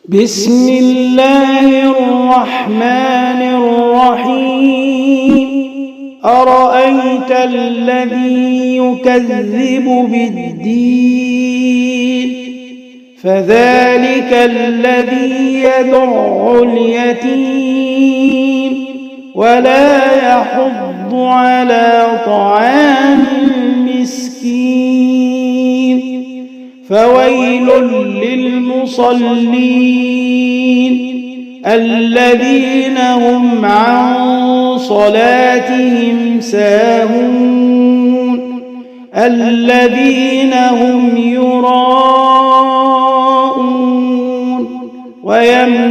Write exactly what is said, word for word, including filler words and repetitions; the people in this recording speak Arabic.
بسم الله الرحمن الرحيم أرأيت الذي يكذب بالدين فذلك الذي يدع اليتيم ولا يحض على طعام المسكين فويل للمصلين الذين هم عن صلاتهم ساهون الذين هم يراءون ويمنعون